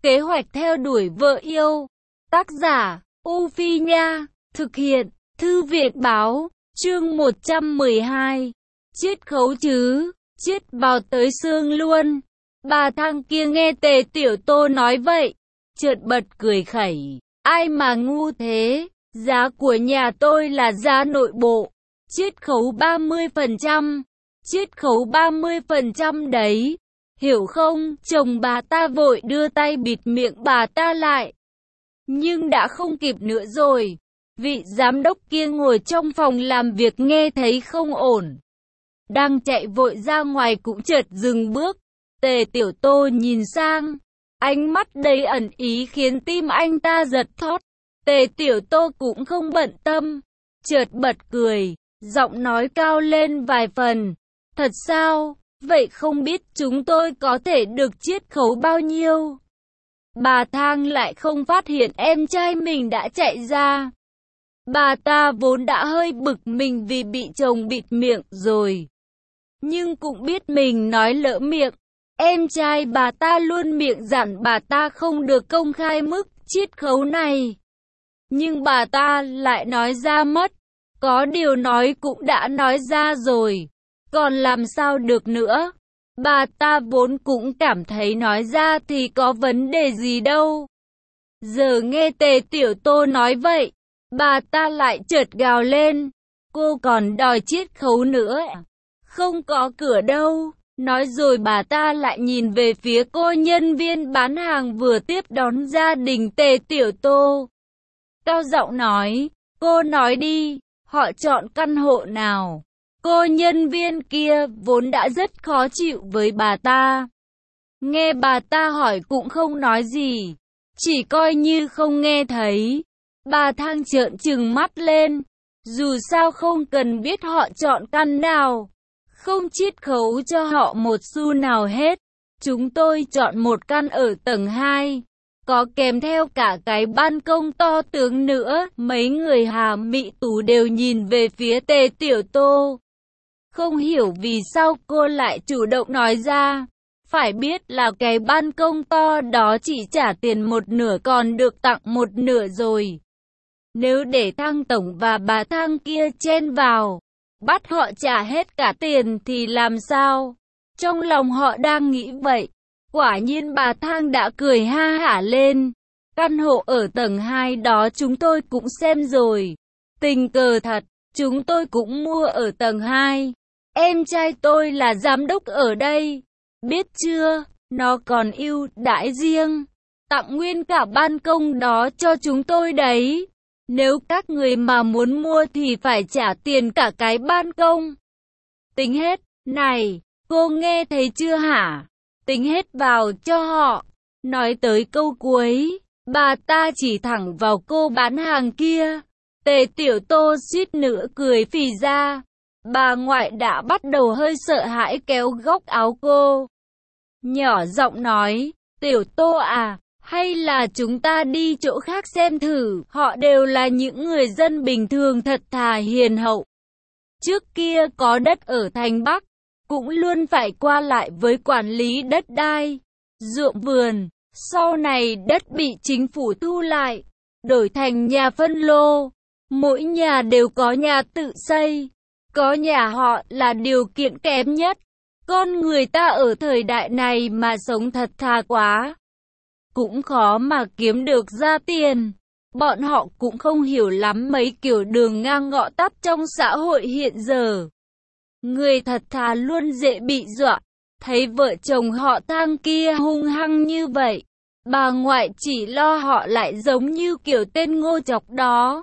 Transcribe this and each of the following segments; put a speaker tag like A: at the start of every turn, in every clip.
A: Kế hoạch theo đuổi vợ yêu. Tác giả, U Phi Nha. Thực hiện, Thư viện Báo. Chương 112. Chiết khấu chứ, chiết vào tới xương luôn. Bà thằng kia nghe Tề Tiểu Tô nói vậy, chợt bật cười khẩy. Ai mà ngu thế, giá của nhà tôi là giá nội bộ. Chiết khấu 30%. Chiết khấu 30% đấy. Hiểu không? Chồng bà ta vội đưa tay bịt miệng bà ta lại. Nhưng đã không kịp nữa rồi. Vị giám đốc kia ngồi trong phòng làm việc nghe thấy không ổn, đang chạy vội ra ngoài cũng chợt dừng bước. Tề Tiểu Tô nhìn sang, ánh mắt đầy ẩn ý khiến tim anh ta giật thót. Tề Tiểu Tô cũng không bận tâm, chợt bật cười, giọng nói cao lên vài phần. Thật sao? Vậy không biết chúng tôi có thể được chiết khấu bao nhiêu? Bà Thang lại không phát hiện em trai mình đã chạy ra. Bà ta vốn đã hơi bực mình vì bị chồng bịt miệng rồi, nhưng cũng biết mình nói lỡ miệng. Em trai bà ta luôn miệng dặn bà ta không được công khai mức chiết khấu này, nhưng bà ta lại nói ra mất. Có điều nói cũng đã nói ra rồi, còn làm sao được nữa. Bà ta vốn cũng cảm thấy nói ra thì có vấn đề gì đâu. Giờ nghe Tề Tiểu Tô nói vậy, bà ta lại chợt gào lên. Cô còn đòi chiết khấu nữa? Không có cửa đâu. Nói rồi bà ta lại nhìn về phía cô nhân viên bán hàng vừa tiếp đón gia đình Tề Tiểu Tô. Cao giọng nói, cô nói đi, họ chọn căn hộ nào? Cô nhân viên kia vốn đã rất khó chịu với bà ta. Nghe bà ta hỏi cũng không nói gì, chỉ coi như không nghe thấy. Bà Thang trợn trừng mắt lên. Dù sao không cần biết họ chọn căn nào, không chiết khấu cho họ một xu nào hết. Chúng tôi chọn một căn ở tầng 2, có kèm theo cả cái ban công to tướng nữa. Mấy người Hà Mị Tú đều nhìn về phía Tề Tiểu Tô, không hiểu vì sao cô lại chủ động nói ra. Phải biết là cái ban công to đó chỉ trả tiền một nửa còn được tặng một nửa rồi. Nếu để Thang tổng và bà Thang kia chen vào, bắt họ trả hết cả tiền thì làm sao? Trong lòng họ đang nghĩ vậy. Quả nhiên bà Thang đã cười ha hả lên. Căn hộ ở tầng 2 đó chúng tôi cũng xem rồi. Tình cờ thật, chúng tôi cũng mua ở tầng 2. Em trai tôi là giám đốc ở đây. Biết chưa, nó còn ưu đãi riêng, tặng nguyên cả ban công đó cho chúng tôi đấy. Nếu các người mà muốn mua thì phải trả tiền cả cái ban công. Tính hết, này, cô nghe thấy chưa hả? Tính hết vào cho họ. Nói tới câu cuối, bà ta chỉ thẳng vào cô bán hàng kia. Tề Tiểu Tô suýt nữa cười phì ra. Bà ngoại đã bắt đầu hơi sợ hãi kéo góc áo cô, nhỏ giọng nói, Tiểu Tô à, hay là chúng ta đi chỗ khác xem thử. Họ đều là những người dân bình thường thật thà hiền hậu. Trước kia có đất ở thành Bắc, cũng luôn phải qua lại với quản lý đất đai, ruộng vườn. Sau này đất bị chính phủ thu lại, đổi thành nhà phân lô. Mỗi nhà đều có nhà tự xây, có nhà họ là điều kiện kém nhất. Con người ta ở thời đại này mà sống thật thà quá, cũng khó mà kiếm được ra tiền. Bọn họ cũng không hiểu lắm mấy kiểu đường ngang ngõ tắt trong xã hội hiện giờ. Người thật thà luôn dễ bị dọa. Thấy vợ chồng họ Thang kia hung hăng như vậy, bà ngoại chỉ lo họ lại giống như kiểu tên ngô chọc đó,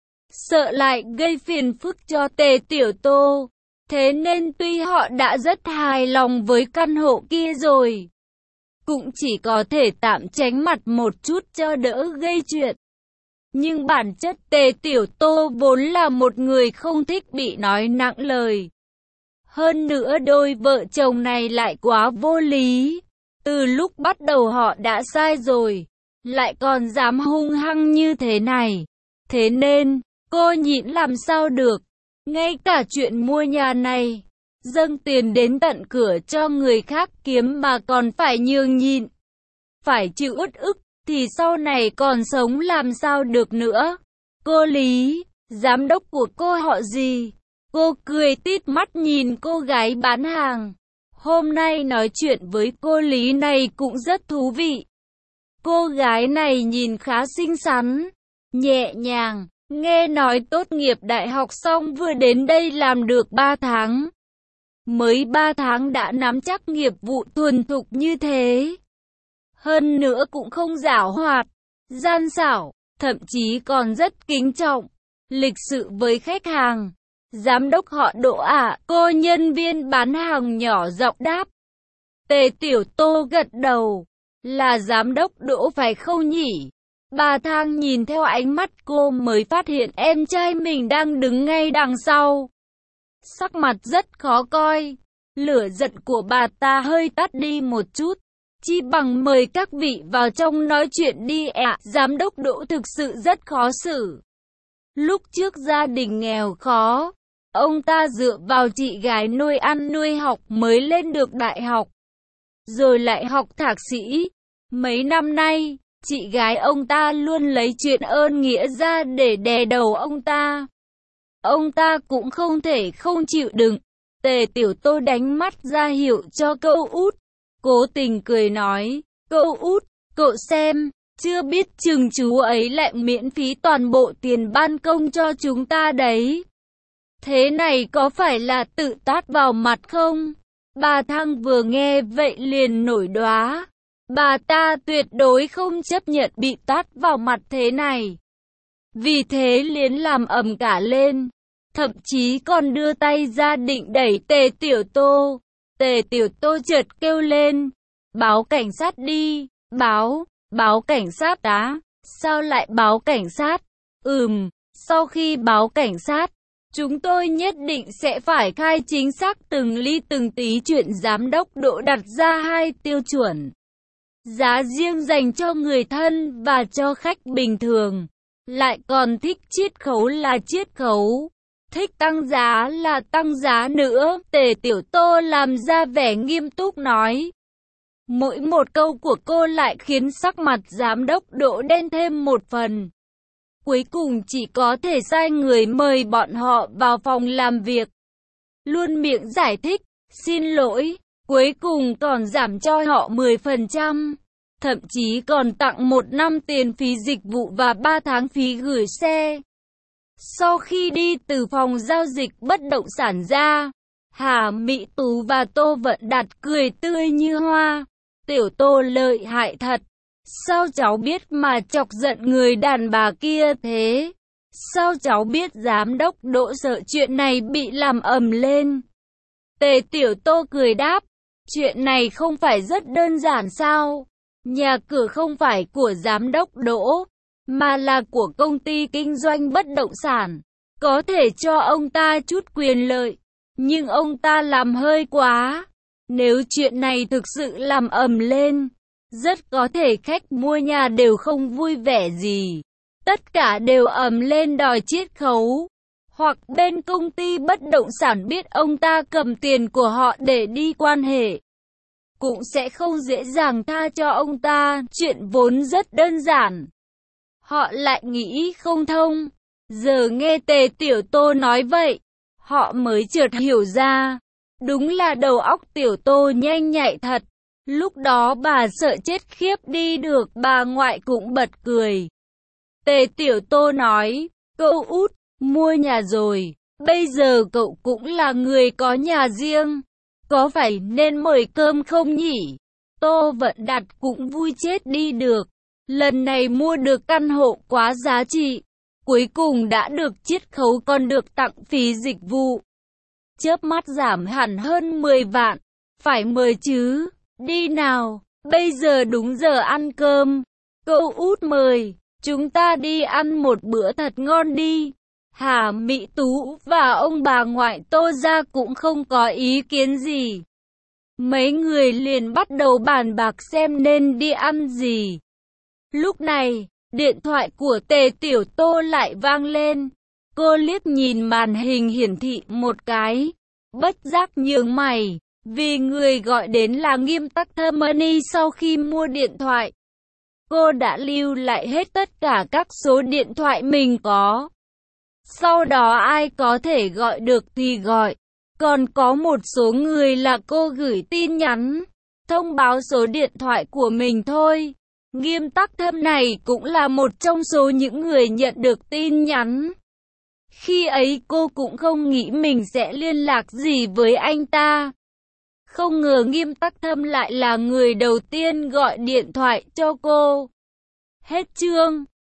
A: sợ lại gây phiền phức cho Tề Tiểu Tô. Thế nên tuy họ đã rất hài lòng với căn hộ kia rồi, cũng chỉ có thể tạm tránh mặt một chút cho đỡ gây chuyện. Nhưng bản chất Tề Tiểu Tô vốn là một người không thích bị nói nặng lời. Hơn nữa đôi vợ chồng này lại quá vô lý. Từ lúc bắt đầu họ đã sai rồi, lại còn dám hung hăng như thế này. Thế nên, cô nhịn làm sao được. Ngay cả chuyện mua nhà này, dâng tiền đến tận cửa cho người khác kiếm mà còn phải nhường nhịn. phải chịu uất ức, thì sau này còn sống làm sao được nữa. Cô Lý, giám đốc của cô họ gì? Cô cười tít mắt nhìn cô gái bán hàng. Hôm nay nói chuyện với cô Lý này cũng rất thú vị. Cô gái này nhìn khá xinh xắn, nhẹ nhàng, nghe nói tốt nghiệp đại học xong vừa đến đây làm được 3 tháng. Mới 3 tháng đã nắm chắc nghiệp vụ thuần thục như thế. Hơn nữa cũng không giảo hoạt, gian xảo, thậm chí còn rất kính trọng, lịch sự với khách hàng. Giám đốc họ Đỗ ạ, cô nhân viên bán hàng nhỏ giọng đáp. Tề Tiểu Tô gật đầu, là giám đốc Đỗ phải không nhỉ? Bà Thang nhìn theo ánh mắt cô mới phát hiện em trai mình đang đứng ngay đằng sau. Sắc mặt rất khó coi, lửa giận của bà ta hơi tắt đi một chút. Chi bằng mời các vị vào trong nói chuyện đi ạ. Giám đốc Đỗ thực sự rất khó xử. Lúc trước gia đình nghèo khó, ông ta dựa vào chị gái nuôi ăn nuôi học mới lên được đại học, rồi lại học thạc sĩ. Mấy năm nay, chị gái ông ta luôn lấy chuyện ơn nghĩa ra để đè đầu ông ta. Ông ta cũng không thể không chịu đựng. Tề Tiểu Tô đánh mắt ra hiệu cho cậu út. Cố tình cười nói, cậu út, cậu xem, chưa biết chừng chú ấy lại miễn phí toàn bộ tiền ban công cho chúng ta đấy. Thế này có phải là tự tát vào mặt không? Bà Thăng vừa nghe vậy liền nổi đoá. Bà ta tuyệt đối không chấp nhận bị tát vào mặt thế này. Vì thế liền làm ầm cả lên. Thậm chí còn đưa tay ra định đẩy Tề Tiểu Tô. Tề Tiểu Tô chợt kêu lên. Báo cảnh sát đi. Báo cảnh sát á? Sao lại báo cảnh sát? Sau khi báo cảnh sát, chúng tôi nhất định sẽ phải khai chính xác từng ly từng tí chuyện giám đốc Đỗ đặt ra 2 tiêu chuẩn. Giá riêng dành cho người thân và cho khách bình thường. Lại còn thích chiết khấu là chiết khấu. Thích tăng giá là tăng giá nữa. Tề Tiểu Tô làm ra vẻ nghiêm túc nói. Mỗi một câu của cô lại khiến sắc mặt giám đốc Đỗ đen thêm một phần. Cuối cùng chỉ có thể sai người mời bọn họ vào phòng làm việc. Luôn miệng giải thích, xin lỗi, cuối cùng còn giảm cho họ 10%. Thậm chí còn tặng 1 năm tiền phí dịch vụ và 3 tháng phí gửi xe. Sau khi đi từ phòng giao dịch bất động sản ra, Hà Mỹ Tú và Tô Vận Đạt cười tươi như hoa. Tiểu Tô lợi hại thật. Sao cháu biết mà chọc giận người đàn bà kia thế? Sao cháu biết giám đốc Đỗ sợ chuyện này bị làm ầm lên? Tề Tiểu Tô cười đáp. Chuyện này không phải rất đơn giản sao? Nhà cửa không phải của giám đốc Đỗ, mà là của công ty kinh doanh bất động sản. Có thể cho ông ta chút quyền lợi, nhưng ông ta làm hơi quá. Nếu chuyện này thực sự làm ầm lên, rất có thể khách mua nhà đều không vui vẻ gì. Tất cả đều ầm lên đòi chiết khấu. Hoặc bên công ty bất động sản biết ông ta cầm tiền của họ để đi quan hệ, cũng sẽ không dễ dàng tha cho ông ta. Chuyện vốn rất đơn giản, họ lại nghĩ không thông. Giờ nghe Tề Tiểu Tô nói vậy, họ mới chợt hiểu ra. Đúng là đầu óc Tiểu Tô nhanh nhạy thật. Lúc đó bà sợ chết khiếp đi được, bà ngoại cũng bật cười. Tề Tiểu Tô nói, cậu út, mua nhà rồi, bây giờ cậu cũng là người có nhà riêng. Có phải nên mời cơm không nhỉ? Tô Vận Đạt cũng vui chết đi được. Lần này mua được căn hộ quá giá trị. Cuối cùng đã được chiết khấu còn được tặng phí dịch vụ. Chớp mắt giảm hẳn hơn 10 vạn. Phải mời chứ. Đi nào, bây giờ đúng giờ ăn cơm. Cậu út mời, chúng ta đi ăn một bữa thật ngon đi. Hà Mỹ Tú và ông bà ngoại Tô gia cũng không có ý kiến gì. Mấy người liền bắt đầu bàn bạc xem nên đi ăn gì. Lúc này, điện thoại của Tề Tiểu Tô lại vang lên. Cô liếc nhìn màn hình hiển thị một cái, bất giác nhướng mày, vì người gọi đến là Nghiêm Tắc Thơ Money. Sau khi mua điện thoại, Cô đã lưu lại hết tất cả các số điện thoại mình có. Sau đó ai có thể gọi được thì gọi. Còn có một số người là cô gửi tin nhắn, thông báo số điện thoại của mình thôi. Nghiêm Tắc Thâm này cũng là một trong số những người nhận được tin nhắn. Khi ấy cô cũng không nghĩ mình sẽ liên lạc gì với anh ta. Không ngờ Nghiêm Tắc Thâm lại là người đầu tiên gọi điện thoại cho cô. Hết chương.